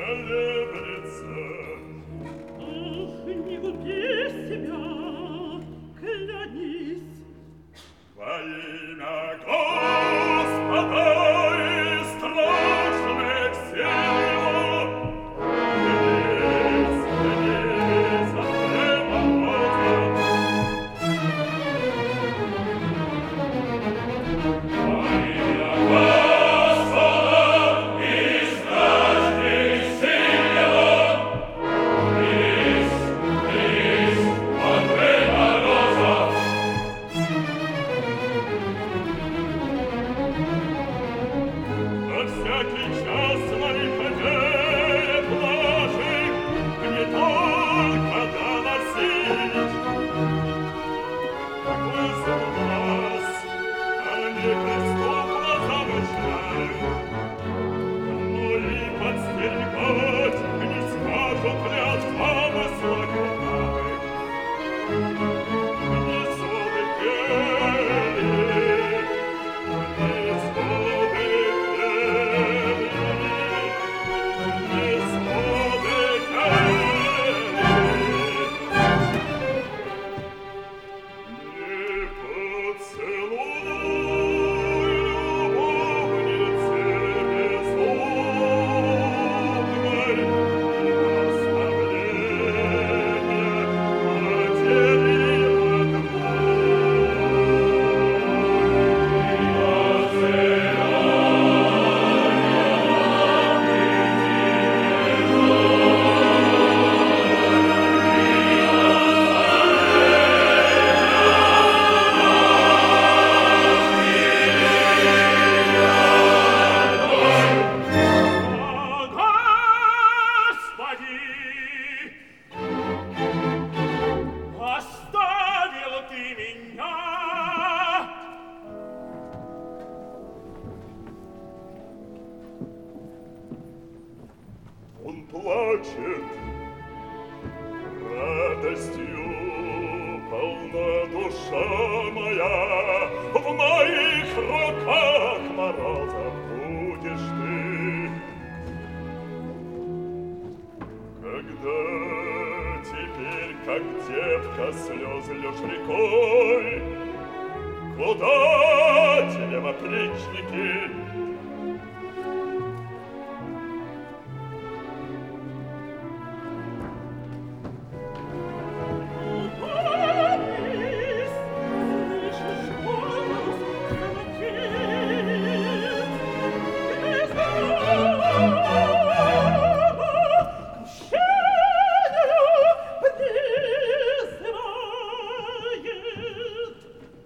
колеблется. Ах, не губи себя, клянись. Во имя Господа и страшных сил его, клянись, Андрея Мороза. Во имя Господа и страшных сил его, клянись, Андрея Мороза. На всякий час моих надежд наших не только доносить, какой глаз, а неприступно замышлять, но и подстерегать не скажут ли от замысла кровавых. Не суды пели, не суды пели, не суды пели. Не поцелуй любовницы безумной и наставления матери Господи, оставил ты меня. Он плачет, радостью полна душа моя, в моих руках Мороза будешь ты. Когда теперь, как девка, слезы льешь рекой, куда тебе, в отличники,